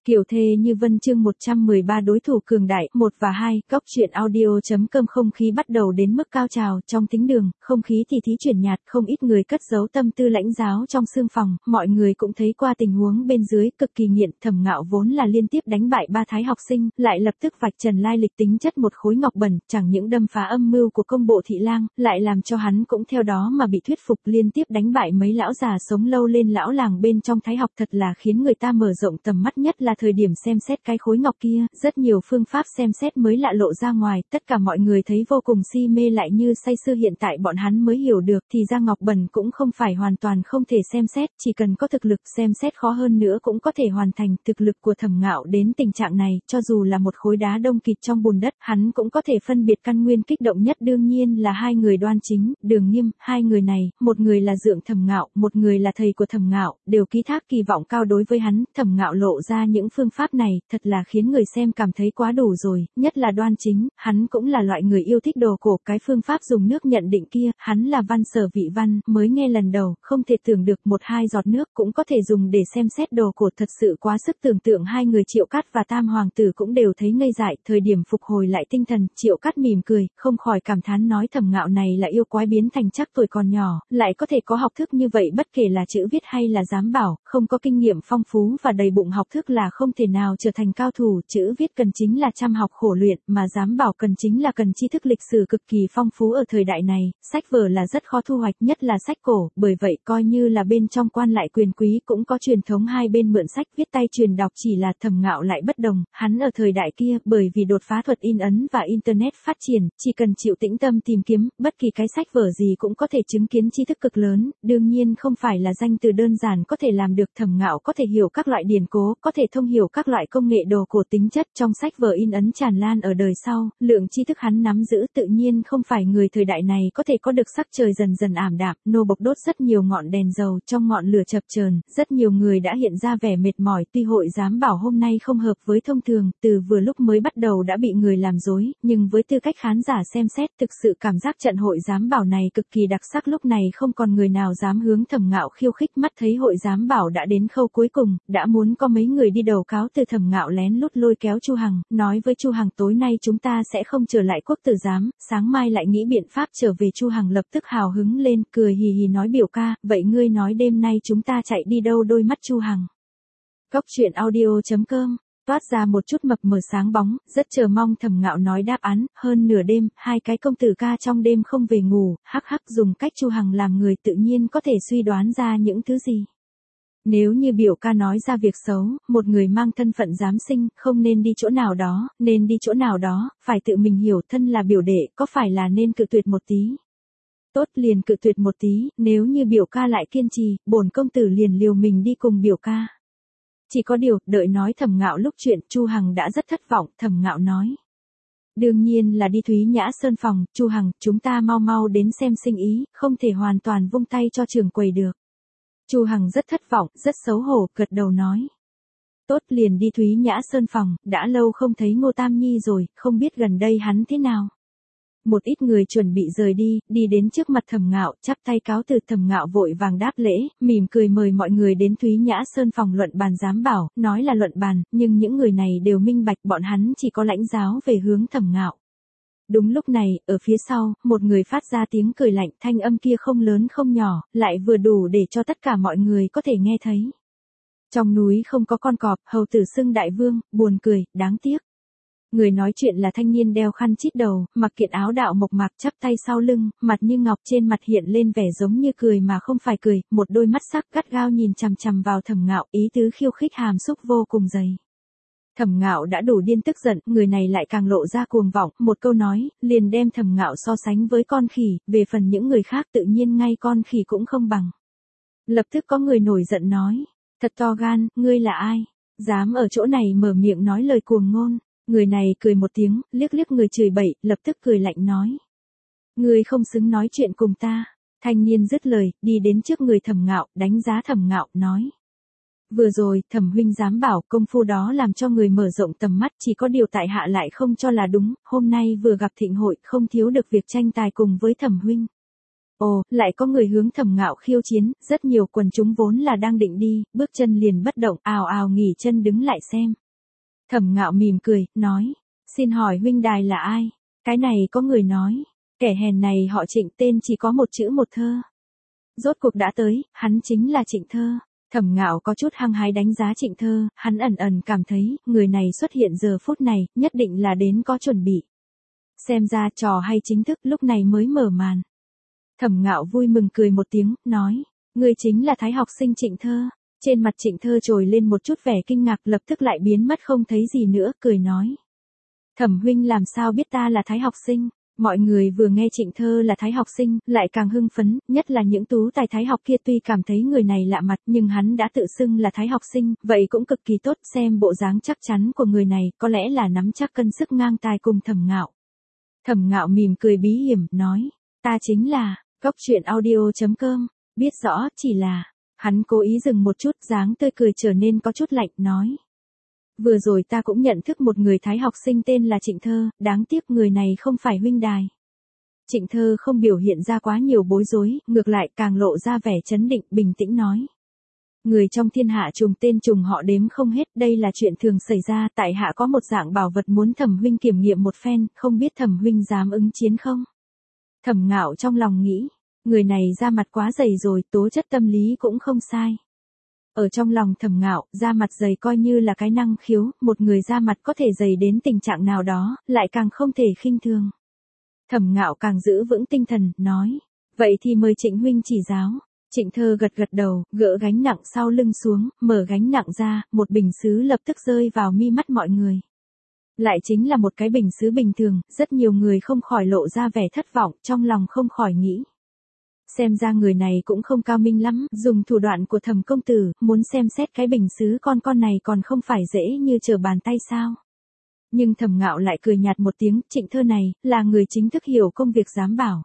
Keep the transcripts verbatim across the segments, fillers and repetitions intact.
Kiều thê như vân chương một trăm mười ba đối thủ cường đại, một và hai, Cóc truyện audio.com. Không khí bắt đầu đến mức cao trào, trong thính đường, không khí thì thí chuyển nhạt, không ít người cất giấu tâm tư lãnh giáo trong sương phòng, mọi người cũng thấy qua tình huống bên dưới, cực kỳ nghiện. Thẩm Ngạo vốn là liên tiếp đánh bại ba thái học sinh, lại lập tức vạch trần lai lịch tính chất một khối ngọc bẩn, chẳng những đâm phá âm mưu của công bộ thị lang, lại làm cho hắn cũng theo đó mà bị thuyết phục, liên tiếp đánh bại mấy lão già sống lâu lên lão làng bên trong thái học, thật là khiến người ta mở rộng tầm mắt, nhất là thời điểm xem xét cái khối ngọc kia, rất nhiều phương pháp xem xét mới lạ lộ ra ngoài, tất cả mọi người thấy vô cùng si mê, lại như say sưa. Hiện tại bọn hắn mới hiểu được, thì ra ngọc bẩn cũng không phải hoàn toàn không thể xem xét, chỉ cần có thực lực, xem xét khó hơn nữa cũng có thể hoàn thành. Thực lực của Thẩm Ngạo đến tình trạng này, cho dù là một khối đá đông kịt trong bùn đất, hắn cũng có thể phân biệt căn nguyên. Kích động nhất đương nhiên là hai người Đoan Chính, Đường Nghiêm. Hai người này, một người là dượng Thẩm Ngạo, một người là thầy của Thẩm Ngạo, đều ký thác kỳ vọng cao đối với hắn. Thẩm Ngạo lộ ra những phương pháp này, thật là khiến người xem cảm thấy quá đủ rồi, nhất là Đoan Chính, hắn cũng là loại người yêu thích đồ cổ, cái phương pháp dùng nước nhận định kia, hắn là văn sở vị văn, mới nghe lần đầu, không thể tưởng được một hai giọt nước cũng có thể dùng để xem xét đồ cổ, thật sự quá sức tưởng tượng. Hai người Triệu Cát và Tam hoàng tử cũng đều thấy ngây dại, thời điểm phục hồi lại tinh thần, Triệu Cát mỉm cười, không khỏi cảm thán nói Thẩm Ngạo này là yêu quái biến thành, chắc tuổi còn nhỏ, lại có thể có học thức như vậy, bất kể là chữ viết hay là giám bảo, không có kinh nghiệm phong phú và đầy bụng học thức là không thể nào trở thành cao thủ. Chữ viết cần chính là chăm học khổ luyện, mà giám bảo cần chính là cần tri thức lịch sử cực kỳ phong phú. Ở thời đại này, sách vở là rất khó thu hoạch, nhất là sách cổ, bởi vậy coi như là bên trong quan lại quyền quý cũng có truyền thống hai bên mượn sách viết tay truyền đọc, chỉ là Thẩm Ngạo lại bất đồng, hắn ở thời đại kia, bởi vì đột phá thuật in ấn và internet phát triển, chỉ cần chịu tĩnh tâm tìm kiếm, bất kỳ cái sách vở gì cũng có thể chứng kiến tri thức cực lớn, đương nhiên không phải là danh từ đơn giản có thể làm được. Thẩm Ngạo có thể hiểu các loại điển cố, có thể thông hiểu các loại công nghệ đồ cổ, tính chất trong sách vở in ấn tràn lan ở đời sau, lượng tri thức hắn nắm giữ tự nhiên không phải người thời đại này có thể có được. Sắc trời dần dần ảm đạm, nô bộc đốt rất nhiều ngọn đèn dầu, trong ngọn lửa chập chờn, rất nhiều người đã hiện ra vẻ mệt mỏi. Tuy hội giám bảo hôm nay không hợp với thông thường, từ vừa lúc mới bắt đầu đã bị người làm dối, nhưng với tư cách khán giả xem xét, thực sự cảm giác trận hội giám bảo này cực kỳ đặc sắc. Lúc này không còn người nào dám hướng Thẩm Ngạo khiêu khích, mắt thấy hội giám bảo đã đến khâu cuối cùng, đã muốn có mấy người đi đầu cáo từ. Thẩm Ngạo lén lút lôi kéo Chu Hằng, nói với Chu Hằng tối nay chúng ta sẽ không trở lại quốc tử giám, sáng mai lại nghĩ biện pháp trở về. Chu Hằng lập tức hào hứng lên, cười hì hì nói biểu ca, vậy ngươi nói đêm nay chúng ta chạy đi đâu? Đôi mắt Chu Hằng. Cóc truyện audio.com toát ra một chút mập mờ sáng bóng, rất chờ mong. Thẩm Ngạo nói đáp án, hơn nửa đêm, hai cái công tử ca trong đêm không về ngủ, hắc hắc. Dùng cách Chu Hằng làm người tự nhiên có thể suy đoán ra những thứ gì. Nếu như biểu ca nói ra việc xấu, một người mang thân phận giám sinh, không nên đi chỗ nào đó, nên đi chỗ nào đó, phải tự mình hiểu, thân là biểu đệ, có phải là nên cự tuyệt một tí? Tốt, liền cự tuyệt một tí, nếu như biểu ca lại kiên trì, bổn công tử liền liều mình đi cùng biểu ca. Chỉ có điều, đợi nói Thẩm Ngạo lúc chuyện, Chu Hằng đã rất thất vọng. Thẩm Ngạo nói, đương nhiên là đi Thúy Nhã Sơn phòng. Chu Hằng, chúng ta mau mau đến xem sinh ý, không thể hoàn toàn vung tay cho trường quầy được. Chu Hằng rất thất vọng, rất xấu hổ, gật đầu nói, tốt, liền đi Thúy Nhã Sơn phòng. Đã lâu không thấy Ngô Tam Nhi rồi, không biết gần đây hắn thế nào. Một ít người chuẩn bị rời đi, đi đến trước mặt Thẩm Ngạo, chắp tay cáo từ. Thẩm Ngạo vội vàng đáp lễ, mỉm cười mời mọi người đến Thúy Nhã Sơn phòng luận bàn giám bảo, nói là luận bàn, nhưng những người này đều minh bạch bọn hắn chỉ có lãnh giáo về hướng Thẩm Ngạo. Đúng lúc này, ở phía sau, một người phát ra tiếng cười lạnh, thanh âm kia không lớn không nhỏ, lại vừa đủ để cho tất cả mọi người có thể nghe thấy. Trong núi không có con cọp, hầu tử xưng đại vương, buồn cười, đáng tiếc. Người nói chuyện là thanh niên đeo khăn chít đầu, mặc kiện áo đạo mộc mạc, chắp tay sau lưng, mặt như ngọc, trên mặt hiện lên vẻ giống như cười mà không phải cười, một đôi mắt sắc gắt gao nhìn chằm chằm vào Thẩm Ngạo, ý tứ khiêu khích hàm xúc vô cùng dày. Thẩm Ngạo đã đủ điên tức giận, người này lại càng lộ ra cuồng vọng, một câu nói, liền đem Thẩm Ngạo so sánh với con khỉ, về phần những người khác tự nhiên ngay con khỉ cũng không bằng. Lập tức có người nổi giận nói, thật to gan, ngươi là ai? Dám ở chỗ này mở miệng nói lời cuồng ngôn. Người này cười một tiếng, liếc liếc người chửi bậy, lập tức cười lạnh nói, ngươi không xứng nói chuyện cùng ta. Thanh niên dứt lời, đi đến trước người Thẩm Ngạo, đánh giá Thẩm Ngạo, nói, vừa rồi, Thẩm huynh dám bảo công phu đó làm cho người mở rộng tầm mắt, chỉ có điều tại hạ lại không cho là đúng, hôm nay vừa gặp thịnh hội, không thiếu được việc tranh tài cùng với Thẩm huynh. Ồ, lại có người hướng Thẩm Ngạo khiêu chiến, rất nhiều quần chúng vốn là đang định đi, bước chân liền bất động, ào ào nghỉ chân đứng lại xem. Thẩm Ngạo mỉm cười, nói, xin hỏi huynh đài là ai? Cái này có người nói, kẻ hèn này họ Trịnh, tên chỉ có một chữ một thơ. Rốt cuộc đã tới, hắn chính là Trịnh Thơ. Thẩm Ngạo có chút hăng hái đánh giá Trịnh Thơ, hắn ẩn ẩn cảm thấy, người này xuất hiện giờ phút này, nhất định là đến có chuẩn bị. Xem ra trò hay chính thức lúc này mới mở màn. Thẩm Ngạo vui mừng cười một tiếng, nói, người chính là Thái học sinh Trịnh Thơ. Trên mặt Trịnh Thơ trồi lên một chút vẻ kinh ngạc, lập tức lại biến mất không thấy gì nữa, cười nói. Thẩm huynh làm sao biết ta là Thái học sinh? Mọi người vừa nghe Trịnh Thơ là Thái học sinh, lại càng hưng phấn, nhất là những tú tài Thái học kia tuy cảm thấy người này lạ mặt nhưng hắn đã tự xưng là Thái học sinh, vậy cũng cực kỳ tốt, xem bộ dáng chắc chắn của người này, có lẽ là nắm chắc cân sức ngang tài cùng Thẩm Ngạo. Thẩm Ngạo mỉm cười bí hiểm, nói, ta chính là, Cốc Truyện Audio chấm com, biết rõ, chỉ là, hắn cố ý dừng một chút, dáng tươi cười trở nên có chút lạnh, nói. Vừa rồi ta cũng nhận thức một người Thái học sinh tên là Trịnh Thơ, đáng tiếc người này không phải huynh đài. Trịnh Thơ không biểu hiện ra quá nhiều bối rối, ngược lại càng lộ ra vẻ chấn định, bình tĩnh nói. Người trong thiên hạ trùng tên trùng họ đếm không hết, đây là chuyện thường xảy ra, tại hạ có một dạng bảo vật muốn Thẩm huynh kiểm nghiệm một phen, không biết Thẩm huynh dám ứng chiến không? Thẩm Ngạo trong lòng nghĩ, người này da mặt quá dày rồi, tố chất tâm lý cũng không sai. Ở trong lòng Thẩm Ngạo, da mặt dày coi như là cái năng khiếu, một người da mặt có thể dày đến tình trạng nào đó, lại càng không thể khinh thường. Thẩm Ngạo càng giữ vững tinh thần, nói, vậy thì mời Trịnh huynh chỉ giáo. Trịnh Thơ gật gật đầu, gỡ gánh nặng sau lưng xuống, mở gánh nặng ra, một bình sứ lập tức rơi vào mi mắt mọi người. Lại chính là một cái bình sứ bình thường, rất nhiều người không khỏi lộ ra vẻ thất vọng, trong lòng không khỏi nghĩ. Xem ra người này cũng không cao minh lắm, dùng thủ đoạn của Thẩm công tử, muốn xem xét cái bình sứ con con này còn không phải dễ như trở bàn tay sao. Nhưng Thẩm Ngạo lại cười nhạt một tiếng, Trịnh Thơ này, là người chính thức hiểu công việc giám bảo.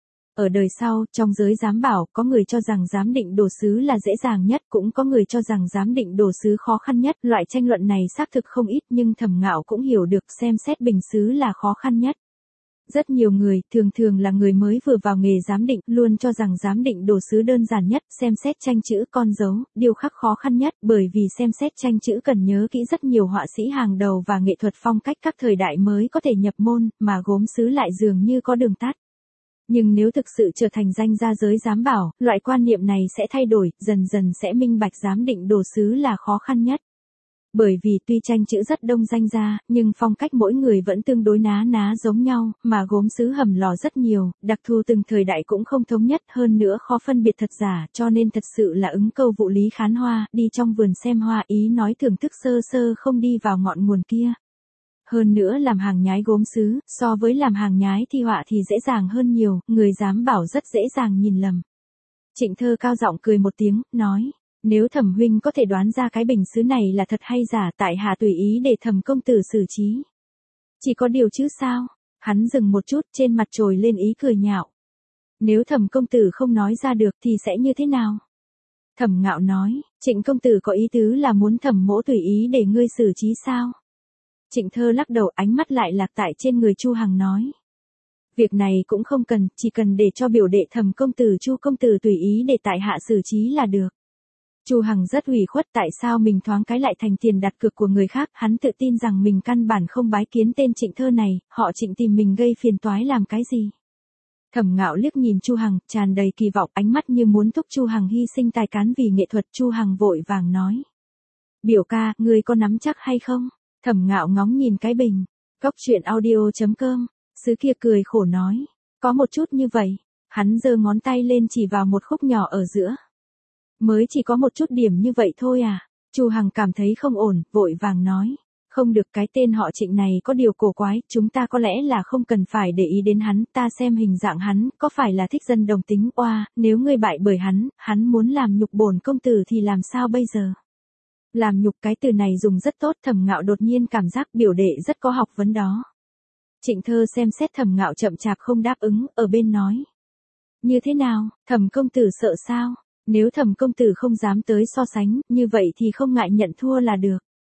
Ở đời sau, trong giới giám bảo, có người cho rằng giám định đồ sứ là dễ dàng nhất, cũng có người cho rằng giám định đồ sứ khó khăn nhất, loại tranh luận này xác thực không ít nhưng Thẩm Ngạo cũng hiểu được xem xét bình sứ là khó khăn nhất. Rất nhiều người, thường thường là người mới vừa vào nghề giám định, luôn cho rằng giám định đồ sứ đơn giản nhất, xem xét tranh chữ, con dấu, điêu khắc khó khăn nhất, bởi vì xem xét tranh chữ cần nhớ kỹ rất nhiều họa sĩ hàng đầu và nghệ thuật phong cách các thời đại mới có thể nhập môn, mà gốm sứ lại dường như có đường tắt. Nhưng nếu thực sự trở thành danh gia giới giám bảo, loại quan niệm này sẽ thay đổi, dần dần sẽ minh bạch giám định đồ sứ là khó khăn nhất. Bởi vì tuy tranh chữ rất đông danh gia, nhưng phong cách mỗi người vẫn tương đối ná ná giống nhau, mà gốm sứ hầm lò rất nhiều, đặc thù từng thời đại cũng không thống nhất, hơn nữa khó phân biệt thật giả, cho nên thật sự là ứng câu vụ lý khán hoa, đi trong vườn xem hoa, ý nói thưởng thức sơ sơ không đi vào ngọn nguồn kia. Hơn nữa làm hàng nhái gốm sứ, so với làm hàng nhái thi họa thì dễ dàng hơn nhiều, người giám bảo rất dễ dàng nhìn lầm. Trịnh Thơ cao giọng cười một tiếng, nói, nếu Thẩm huynh có thể đoán ra cái bình sứ này là thật hay giả, tại hạ tùy ý để Thẩm công tử xử trí. Chỉ có điều chứ sao? Hắn dừng một chút, trên mặt trồi lên ý cười nhạo. Nếu Thẩm công tử không nói ra được thì sẽ như thế nào? Thẩm Ngạo nói, Trịnh công tử có ý tứ là muốn Thẩm mỗ tùy ý để ngươi xử trí sao? Trịnh Thơ lắc đầu, ánh mắt lại lạc tại trên người Chu Hằng, nói. Việc này cũng không cần, chỉ cần để cho biểu đệ Thẩm công tử Chu công tử tùy ý để tại hạ xử trí là được. Chu Hằng rất ủy khuất, tại sao mình thoáng cái lại thành tiền đặt cược của người khác, hắn tự tin rằng mình căn bản không bái kiến tên Trịnh Thơ này, họ Trịnh tìm mình gây phiền toái làm cái gì. Thẩm Ngạo liếc nhìn Chu Hằng, tràn đầy kỳ vọng, ánh mắt như muốn thúc Chu Hằng hy sinh tài cán vì nghệ thuật. Chu Hằng vội vàng nói. Biểu ca, ngươi có nắm chắc hay không? Thẩm Ngạo ngóng nhìn cái bình. Cốc Truyện Audio chấm com, sứ kia cười khổ nói. Có một chút như vậy. Hắn giơ ngón tay lên chỉ vào một khúc nhỏ ở giữa. Mới chỉ có một chút điểm như vậy thôi à? Chu Hằng cảm thấy không ổn, vội vàng nói. Không được, cái tên họ Trịnh này có điều cổ quái, chúng ta có lẽ là không cần phải để ý đến hắn, ta xem hình dạng hắn, có phải là thích dân đồng tính, oa, nếu ngươi bại bởi hắn, hắn muốn làm nhục bổn công tử thì làm sao bây giờ? Làm nhục, cái từ này dùng rất tốt, Thẩm Ngạo đột nhiên cảm giác biểu đệ rất có học vấn đó. Trịnh Thơ xem xét Thẩm Ngạo chậm chạp không đáp ứng, ở bên nói. Như thế nào, Thẩm công tử sợ sao? Nếu Thẩm công tử không dám tới so sánh, như vậy thì không ngại nhận thua là được.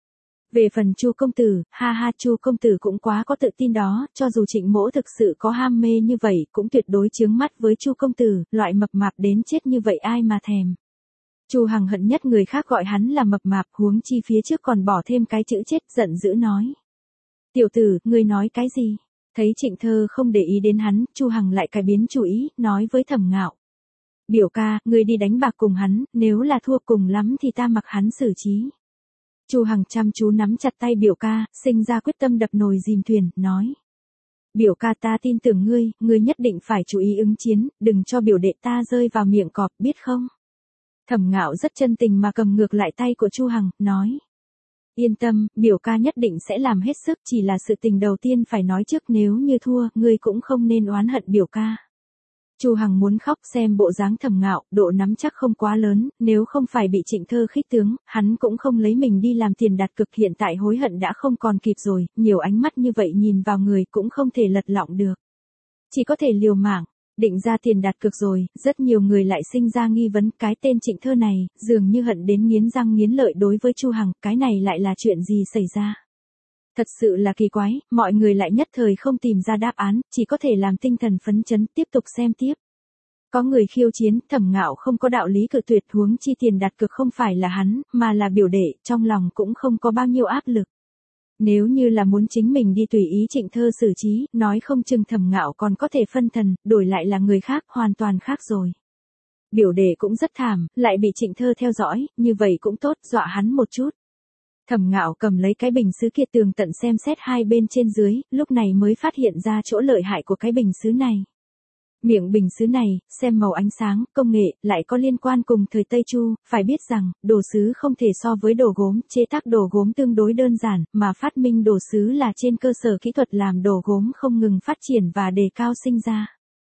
Về phần Chu công tử, ha ha Chu công tử cũng quá có tự tin đó, cho dù Trịnh Mỗ thực sự có ham mê như vậy, cũng tuyệt đối chướng mắt với Chu công tử, loại mập mạp đến chết như vậy ai mà thèm. Chu Hằng hận nhất người khác gọi hắn là mập mạp, huống chi phía trước còn bỏ thêm cái chữ chết, giận dữ nói. Tiểu tử, ngươi nói cái gì? Thấy Trịnh Thơ không để ý đến hắn, Chu Hằng lại cải biến chủ ý, nói với Thẩm Ngạo. Biểu ca, ngươi đi đánh bạc cùng hắn, nếu là thua cùng lắm thì ta mặc hắn xử trí. Chu Hằng chăm chú nắm chặt tay biểu ca, sinh ra quyết tâm đập nồi dìm thuyền, nói. Biểu ca ta tin tưởng ngươi, ngươi nhất định phải chú ý ứng chiến, đừng cho biểu đệ ta rơi vào miệng cọp, biết không? Thẩm Ngạo rất chân tình mà cầm ngược lại tay của Chu Hằng, nói. Yên tâm, biểu ca nhất định sẽ làm hết sức, chỉ là sự tình đầu tiên phải nói trước, nếu như thua, ngươi cũng không nên oán hận biểu ca. Chu Hằng muốn khóc, xem bộ dáng Thẩm Ngạo, độ nắm chắc không quá lớn, nếu không phải bị Trịnh Thơ khích tướng, hắn cũng không lấy mình đi làm tiền đặt cược, hiện tại hối hận đã không còn kịp rồi, nhiều ánh mắt như vậy nhìn vào người cũng không thể lật lọng được. Chỉ có thể liều mạng, định ra tiền đặt cược rồi, rất nhiều người lại sinh ra nghi vấn, cái tên Trịnh Thơ này, dường như hận đến nghiến răng nghiến lợi đối với Chu Hằng, cái này lại là chuyện gì xảy ra? Thật sự là kỳ quái, mọi người lại nhất thời không tìm ra đáp án, chỉ có thể làm tinh thần phấn chấn, tiếp tục xem tiếp. Có người khiêu chiến, Thẩm Ngạo không có đạo lý cự tuyệt, huống chi tiền đặt cược không phải là hắn, mà là biểu đệ, trong lòng cũng không có bao nhiêu áp lực. Nếu như là muốn chính mình đi tùy ý Trịnh Thơ xử trí, nói không chừng Thẩm Ngạo còn có thể phân thần, đổi lại là người khác, hoàn toàn khác rồi. Biểu đệ cũng rất thảm, lại bị Trịnh Thơ theo dõi, như vậy cũng tốt, dọa hắn một chút. Thẩm Ngạo cầm lấy cái bình sứ kia tường tận xem xét hai bên trên dưới, lúc này mới phát hiện ra chỗ lợi hại của cái bình sứ này. Miệng bình sứ này, xem màu ánh sáng, công nghệ, lại có liên quan cùng thời Tây Chu, phải biết rằng, đồ sứ không thể so với đồ gốm, chế tác đồ gốm tương đối đơn giản, mà phát minh đồ sứ là trên cơ sở kỹ thuật làm đồ gốm không ngừng phát triển và đề cao sinh ra.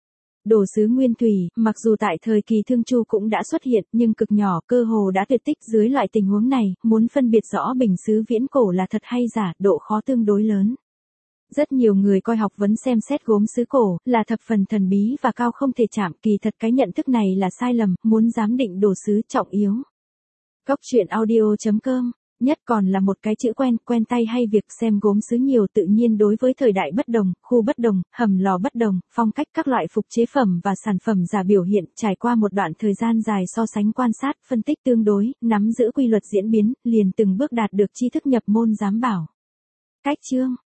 Đồ sứ nguyên thủy, mặc dù tại thời kỳ Thương Chu cũng đã xuất hiện, nhưng cực nhỏ, cơ hồ đã tuyệt tích, dưới loại tình huống này, muốn phân biệt rõ bình sứ viễn cổ là thật hay giả, độ khó tương đối lớn. Rất nhiều người coi học vấn xem xét gốm sứ cổ, là thập phần thần bí và cao không thể chạm, kỳ thật cái nhận thức này là sai lầm, muốn giám định đồ sứ trọng yếu. Góc truyện audio chấm com, nhất còn là một cái chữ quen, quen tay hay việc xem gốm sứ nhiều, tự nhiên đối với thời đại bất đồng, khu bất đồng, hầm lò bất đồng, phong cách các loại phục chế phẩm và sản phẩm giả biểu hiện, trải qua một đoạn thời gian dài so sánh quan sát, phân tích tương đối, nắm giữ quy luật diễn biến, liền từng bước đạt được tri thức nhập môn giám bảo. Cách chương